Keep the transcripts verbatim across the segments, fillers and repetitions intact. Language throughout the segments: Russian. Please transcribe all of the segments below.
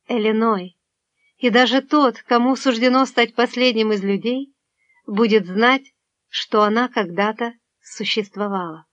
Элиной, и даже тот, кому суждено стать последним из людей, будет знать, что она когда-то существовала.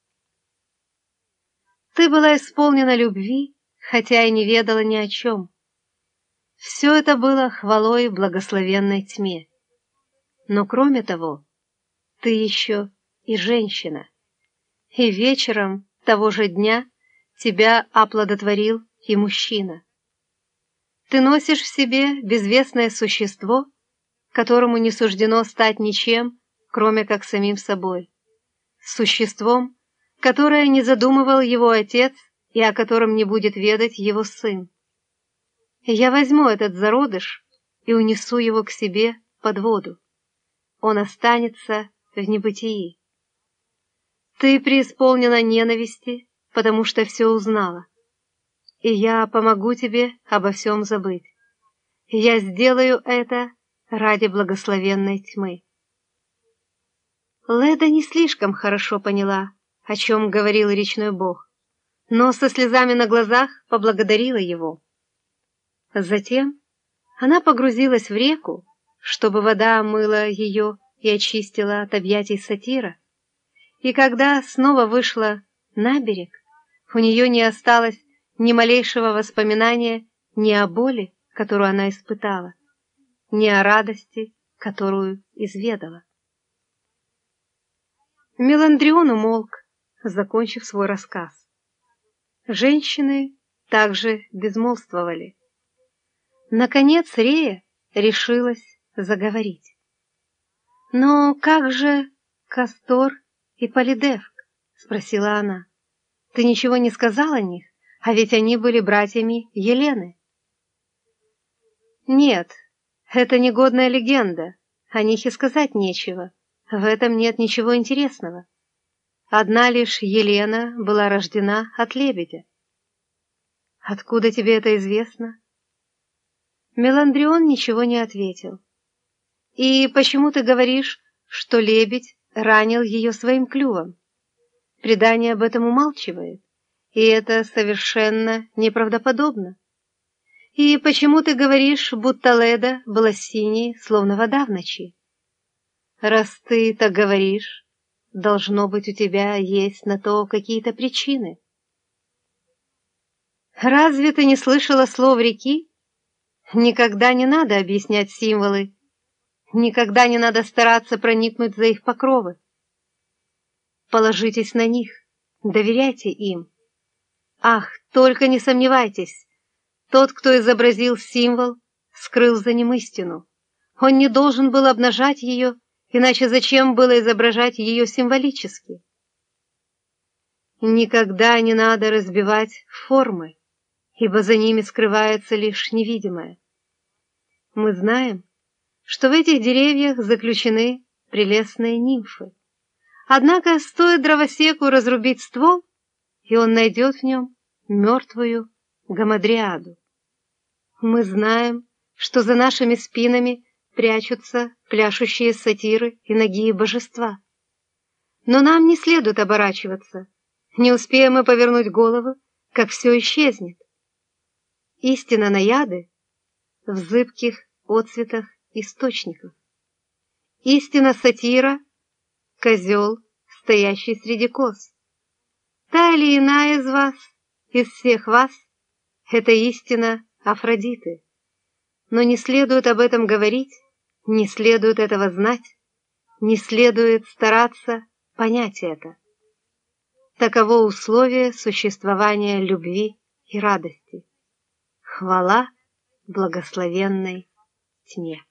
Ты была исполнена любви, хотя и не ведала ни о чем. Все это было хвалой благословенной тьме. Но кроме того, ты еще и женщина. И вечером того же дня тебя оплодотворил и мужчина. Ты носишь в себе безвестное существо, которому не суждено стать ничем, кроме как самим собой. Существом, которое не задумывал его отец и о котором не будет ведать его сын. Я возьму этот зародыш и унесу его к себе под воду. Он останется в небытии. Ты преисполнена ненависти, потому что все узнала. И я помогу тебе обо всем забыть. Я сделаю это ради благословенной тьмы. Леда не слишком хорошо поняла, о чем говорил речной бог, но со слезами на глазах поблагодарила его. Затем она погрузилась в реку, чтобы вода омыла ее и очистила от объятий сатира, и когда снова вышла на берег, у нее не осталось ни малейшего воспоминания ни о боли, которую она испытала, ни о радости, которую изведала. Меландрион умолк, закончив свой рассказ. Женщины также безмолвствовали. Наконец Рея решилась заговорить. «Но как же Кастор и Полидевк?» — спросила она. «Ты ничего не сказал о них, а ведь они были братьями Елены». «Нет, это негодная легенда, о них и сказать нечего, в этом нет ничего интересного. Одна лишь Елена была рождена от лебедя». «Откуда тебе это известно?» Меландрион ничего не ответил. «И почему ты говоришь, что лебедь ранил ее своим клювом? Предание об этом умалчивает, и это совершенно неправдоподобно. И почему ты говоришь, будто Леда была синей, словно вода в ночи? Раз ты так говоришь, должно быть, у тебя есть на то какие-то причины. Разве ты не слышала слов реки? Никогда не надо объяснять символы, никогда не надо стараться проникнуть за их покровы. Положитесь на них, доверяйте им. Ах, только не сомневайтесь, тот, кто изобразил символ, скрыл за ним истину. Он не должен был обнажать ее, иначе зачем было изображать ее символически? Никогда не надо разбивать формы, ибо за ними скрывается лишь невидимое. Мы знаем, что в этих деревьях заключены прелестные нимфы. Однако стоит дровосеку разрубить ствол, и он найдет в нем мертвую гамадриаду. Мы знаем, что за нашими спинами прячутся пляшущие сатиры и нагие божества. Но нам не следует оборачиваться. Не успеем мы повернуть головы, как все исчезнет. Истина наяды в зыбких отцветах источников. Истина сатира — козел, стоящий среди коз. Та или иная из вас, из всех вас, это истина Афродиты. Но не следует об этом говорить, не следует этого знать, не следует стараться понять это. Таково условие существования любви и радости. Хвала благословенной тьме.